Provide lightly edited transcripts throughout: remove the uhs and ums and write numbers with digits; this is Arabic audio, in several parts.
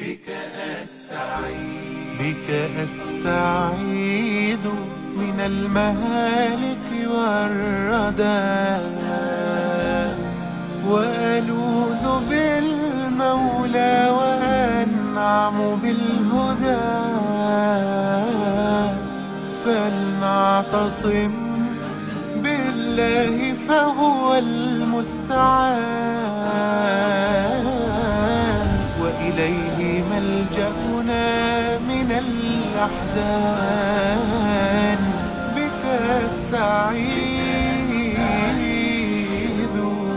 بك أستعيذ من المهالك والردى، وألوذ بالمولى وأنعم بالهدى. فلنعتصم بالله فهو المستعان، وإليه ملجأنا من الأحزان. بك أستعيذ.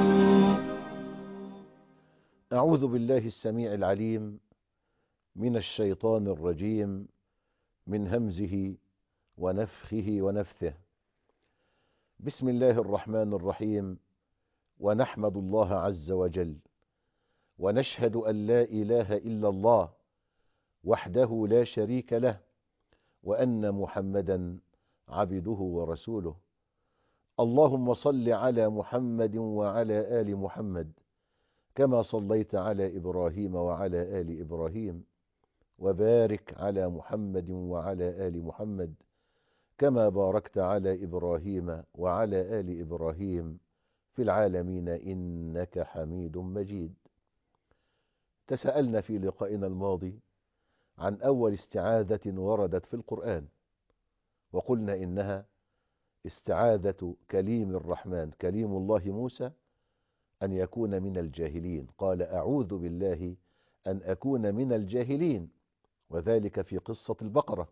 أعوذ بالله السميع العليم من الشيطان الرجيم، من همزه ونفخه ونفثه. بسم الله الرحمن الرحيم. ونحمد الله عز وجل، ونشهد أن لا إله إلا الله وحده لا شريك له، وأن محمدا عبده ورسوله. اللهم صل على محمد وعلى آل محمد كما صليت على إبراهيم وعلى آل إبراهيم، وبارك على محمد وعلى آل محمد كما باركت على إبراهيم وعلى آل إبراهيم في العالمين إنك حميد مجيد. تساءلنا في لقائنا الماضي عن أول استعاذة وردت في القرآن، وقلنا إنها استعاذة كليم الرحمن كليم الله موسى أن يكون من الجاهلين. قال أعوذ بالله أن أكون من الجاهلين، وذلك في قصة البقرة.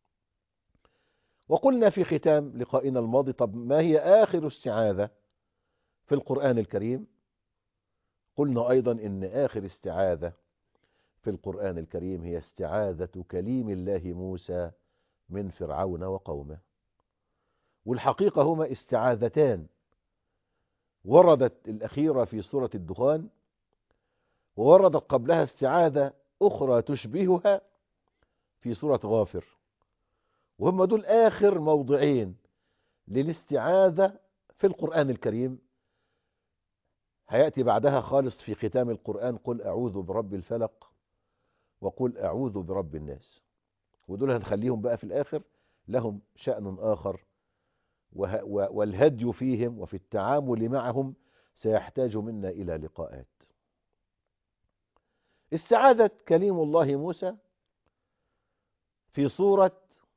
وقلنا في ختام لقائنا الماضي طب ما هي آخر استعاذة في القرآن الكريم؟ قلنا أيضا إن آخر استعاذة في القرآن الكريم هي استعاذة كليم الله موسى من فرعون وقومه. والحقيقة هما استعاذتان، وردت الأخيرة في سورة الدخان، ووردت قبلها استعاذة أخرى تشبهها في سورة غافر، وهم دول آخر موضعين للاستعاذة في القرآن الكريم. هيأتي بعدها خالص في ختام القرآن قل أعوذ برب الفلق وقل أعوذ برب الناس، ودول هنخليهم بقى في الآخر، لهم شأن آخر، والهدي فيهم وفي التعامل معهم سيحتاج منا إلى لقاءات. استعاذة كليم الله موسى في سورة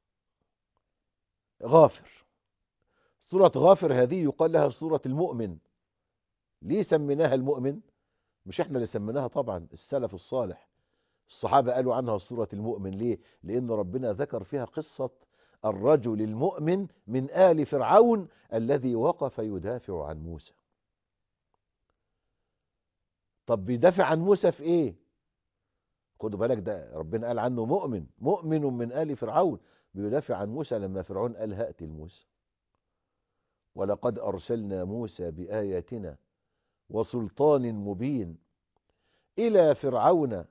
غافر. سورة غافر هذه يقال لها سورة المؤمن. ليه سميناها المؤمن؟ مش احنا اللي سميناها طبعا، السلف الصالح الصحابة قالوا عنها سورة المؤمن. ليه؟ لأن ربنا ذكر فيها قصة الرجل المؤمن من آل فرعون الذي وقف يدافع عن موسى. طب بيدافع عن موسى في ايه؟ خدوا بالك، ده ربنا قال عنه مؤمن، مؤمن من آل فرعون، بيدافع عن موسى لما فرعون قال هات موسى. ولقد أرسلنا موسى بآياتنا وسلطان مبين إلى فرعون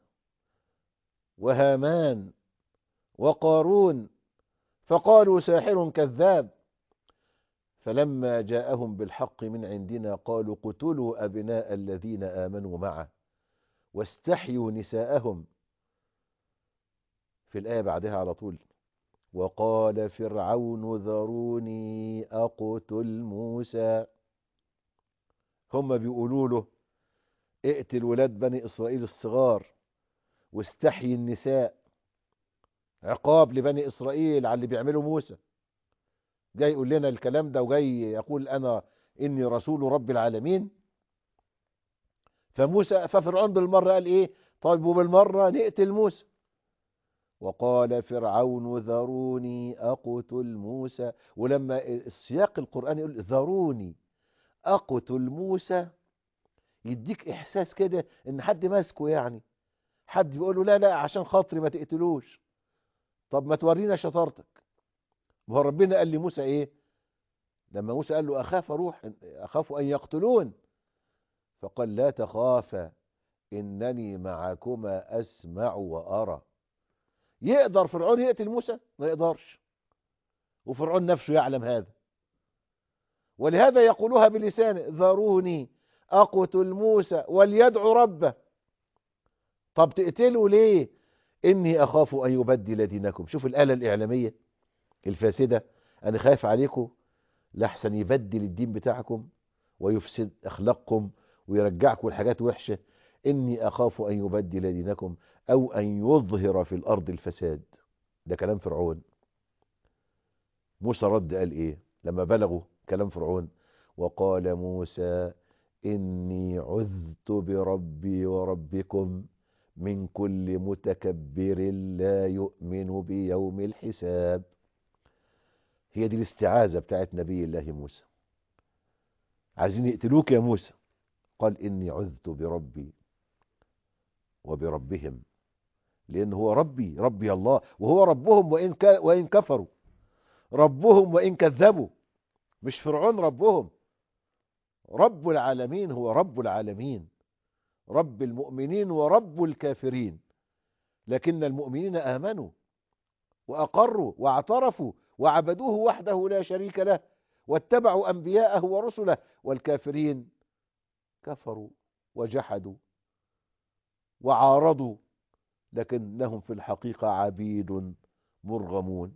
وهامان وقارون فقالوا ساحر كذاب، فلما جاءهم بالحق من عندنا قالوا اقتلوا أبناء الذين آمنوا معه واستحيوا نساءهم. في الآية بعدها على طول وقال فرعون ذروني أقتل موسى. هم بيقولوا له اقتل ولاد بني إسرائيل الصغار واستحيي النساء، عقاب لبني إسرائيل على اللي بيعملوا موسى. جاي يقول لنا الكلام ده وجاي يقول أنا إني رسول رب العالمين. ففرعون بالمرة قال إيه؟ طيب وبالمرة نقتل موسى. وقال فرعون ذروني أقتل موسى. ولما السياق القرآن يقول ذروني أقتل موسى يديك إحساس كده إن حد ماسكه، يعني حد بيقول له لا لا عشان خاطري ما تقتلوش. طب ما تورينا شطارتك. ما هو ربنا قال لموسى إيه لما موسى قال له أخاف أن يقتلون، فقال لا تخافا إنني معكما أسمع وأرى. يقدر فرعون يقتل موسى؟ ما يقدرش، وفرعون نفسه يعلم هذا، ولهذا يقولها بلسانه ذروني أقتل موسى وليدعو ربه. طب تقتله ليه؟ إني أخاف أن يبدل دينكم. شوف الآلة الإعلامية الفاسدة، أنا خايف عليكم لحسن يبدل الدين بتاعكم ويفسد أخلاقكم ويرجعكم الحاجات وحشة. إني أخاف أن يبدل دينكم أو أن يظهر في الأرض الفساد. ده كلام فرعون. موسى رد قال إيه لما بلغوا كلام فرعون؟ وقال موسى إني عذت بربي وربكم من كل متكبر لا يؤمن بيوم الحساب. هي دي الاستعاذة بتاعت نبي الله موسى. عايزين يقتلوك يا موسى، قال إني عذت بربي وبربهم، لأن هو ربي الله، وهو ربهم وإن كفروا، ربهم وإن كذبوا. مش فرعون ربهم، رب العالمين هو رب العالمين، رب المؤمنين ورب الكافرين. لكن المؤمنين آمنوا وأقروا واعترفوا وعبدوه وحده لا شريك له واتبعوا أنبياءه ورسله، والكافرين كفروا وجحدوا وعارضوا، لكنهم في الحقيقة عبيد مرغمون.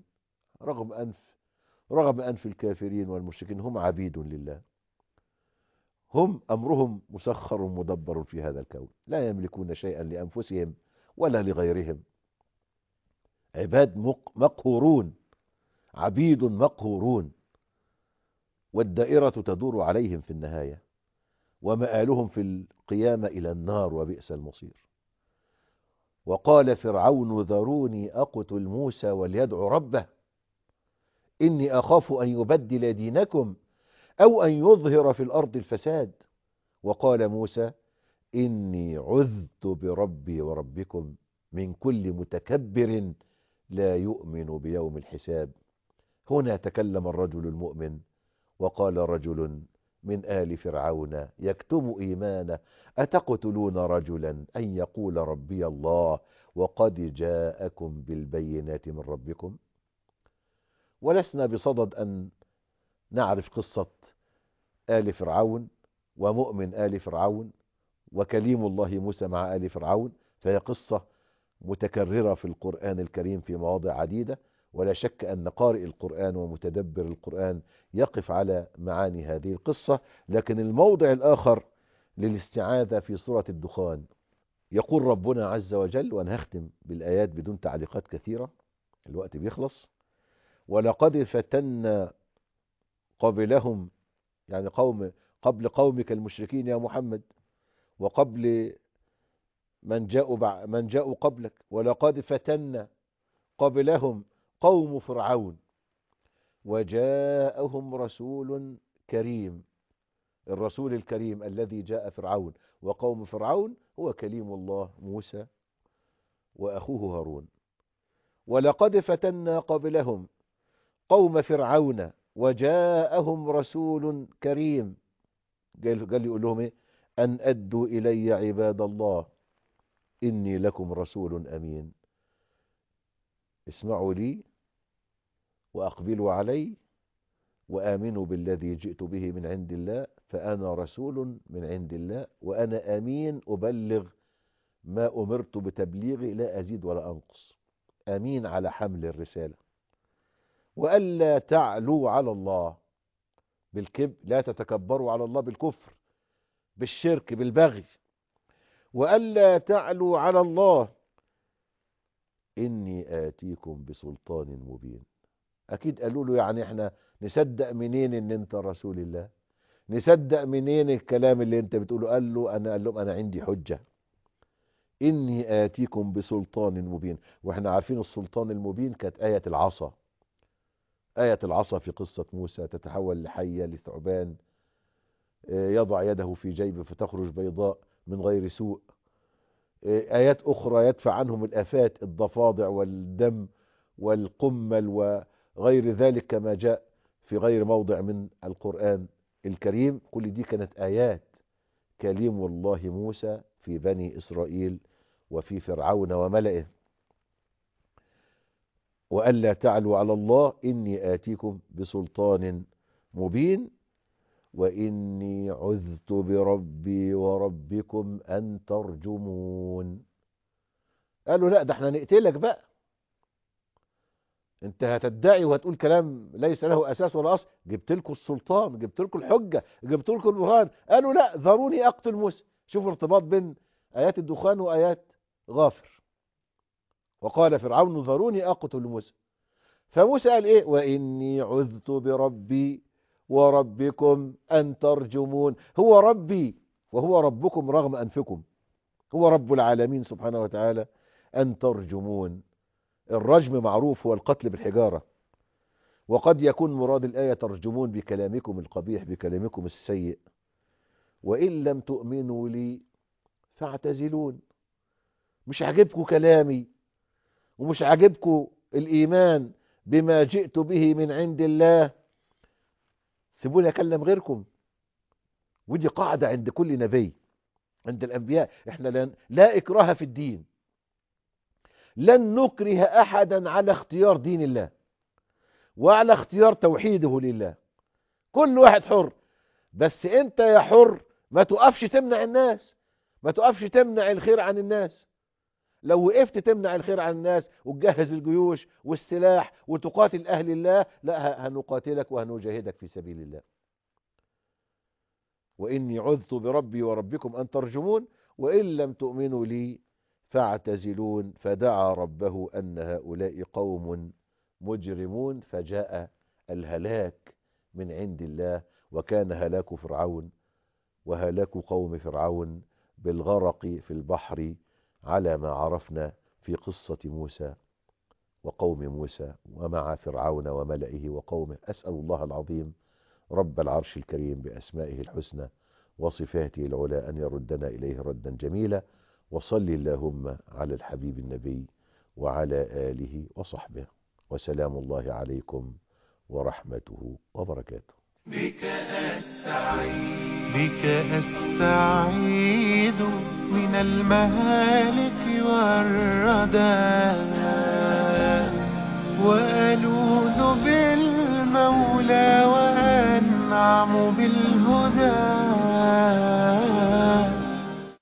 رغم أنف الكافرين والمشركين هم عبيد لله، هم أمرهم مسخر مدبر في هذا الكون، لا يملكون شيئا لأنفسهم ولا لغيرهم، عباد مقهورون، عبيد مقهورون، والدائرة تدور عليهم في النهاية، ومآلهم في القيامة إلى النار وبئس المصير. وقال فرعون ذروني أقتل موسى وليدع ربه إني أخاف أن يبدل دينكم أو أن يظهر في الأرض الفساد. وقال موسى إني عذت بربي وربكم من كل متكبر لا يؤمن بيوم الحساب. هنا تكلم الرجل المؤمن وقال رجل من آل فرعون يكتم إيمانه أتقتلون رجلا أن يقول ربي الله وقد جاءكم بالبينات من ربكم. ولسنا بصدد أن نعرف قصة آل فرعون ومؤمن آل فرعون وكليم الله موسى مع آل فرعون، فهي قصة متكررة في القرآن الكريم في مواضع عديدة، ولا شك أن قارئ القرآن ومتدبر القرآن يقف على معاني هذه القصة. لكن الموضع الآخر للاستعاذة في سورة الدخان، يقول ربنا عز وجل، وأنا هختم بالآيات بدون تعليقات كثيرة الوقت بيخلص: ولقد فتنا قبلهم، يعني قبل قومك المشركين يا محمد، وقبل من جاءوا قبلك، ولقد فتنا قبلهم قوم فرعون وجاءهم رسول كريم. الرسول الكريم الذي جاء فرعون وقوم فرعون هو كليم الله موسى وأخوه هارون. ولقد فتنا قبلهم قوم فرعون وجاءهم رسول كريم. قال يقول لهم إيه؟ أن أدوا إلي عباد الله إني لكم رسول أمين. اسمعوا لي وأقبلوا علي وآمنوا بالذي جئت به من عند الله، فأنا رسول من عند الله وأنا أمين أبلغ ما أمرت بتبليغه لا أزيد ولا أنقص، أمين على حمل الرسالة. وألا تعلوا على الله بالكبر، لا تتكبروا على الله بالكفر بالشرك بالبغي. وألا تعلوا على الله إني آتيكم بسلطان مبين. أكيد قالوا له يعني احنا نصدق منين ان انت رسول الله؟ نصدق منين الكلام اللي انت بتقوله؟ قال لهم انا عندي حجة. اني آتيكم بسلطان مبين. واحنا عارفين السلطان المبين كانت آية العصا. آية العصا في قصة موسى تتحول لحية لثعبان، يضع يده في جيبه فتخرج بيضاء من غير سوء. آيات أخرى يدفع عنهم الآفات، الضفادع والدم والقمل وغير ذلك كما جاء في غير موضع من القرآن الكريم. كل دي كانت آيات كليم الله موسى في بني إسرائيل وفي فرعون وملئه. وألا تعلوا على الله إني آتيكم بسلطان مبين وإني عذت بربي وربكم أن ترجمون. قالوا لا، ده احنا نقتلك بقى، انت هتدعي وهتقول كلام ليس له اساس ولا اصل، جبت لكم السلطان، جبت لكم الحجه، جبت لكم البرهان. قالوا لا، ذروني اقتل موسى. شوفوا ارتباط بين ايات الدخان وايات غافر. وقال فرعون ذروني اقتل موسى. فموسى قال ايه؟ واني عذت بربي وربكم ان ترجمون. هو ربي وهو ربكم رغم انفكم، هو رب العالمين سبحانه وتعالى. ان ترجمون، الرجم معروف هو القتل بالحجارة، وقد يكون مراد الآية ترجمون بكلامكم القبيح، بكلامكم السيء. وإن لم تؤمنوا لي فاعتزلون. مش عاجبكم كلامي ومش عاجبكم الإيمان بما جئت به من عند الله، سيبوني أكلم غيركم. ودي قاعدة عند كل نبي، عند الأنبياء. احنا لا إكراه في الدين، لن نكره أحدا على اختيار دين الله وعلى اختيار توحيده لله. كل واحد حر، بس انت يا حر ما تقفش تمنع الناس، ما تقفش تمنع الخير عن الناس. لو وقفت تمنع الخير عن الناس وتجهز الجيوش والسلاح وتقاتل أهل الله، لا، هنقاتلك وهنجاهدك في سبيل الله. وإني عذت بربي وربكم أن ترجمون وإن لم تؤمنوا لي فاعتزلون. فدعا ربه أن هؤلاء قوم مجرمون، فجاء الهلاك من عند الله. وكان هلاك فرعون وهلاك قوم فرعون بالغرق في البحر، على ما عرفنا في قصة موسى وقوم موسى ومع فرعون وملئه وقومه. أسأل الله العظيم رب العرش الكريم بأسمائه الحسنى وصفاته العلى أن يردنا إليه ردا جميلا. وصل اللهم على الحبيب النبي وعلى آله وصحبه، وسلام الله عليكم ورحمته وبركاته. بك أستعيذ من المهالك والردى، وألوذ بالمولى وأنعم بالهدى.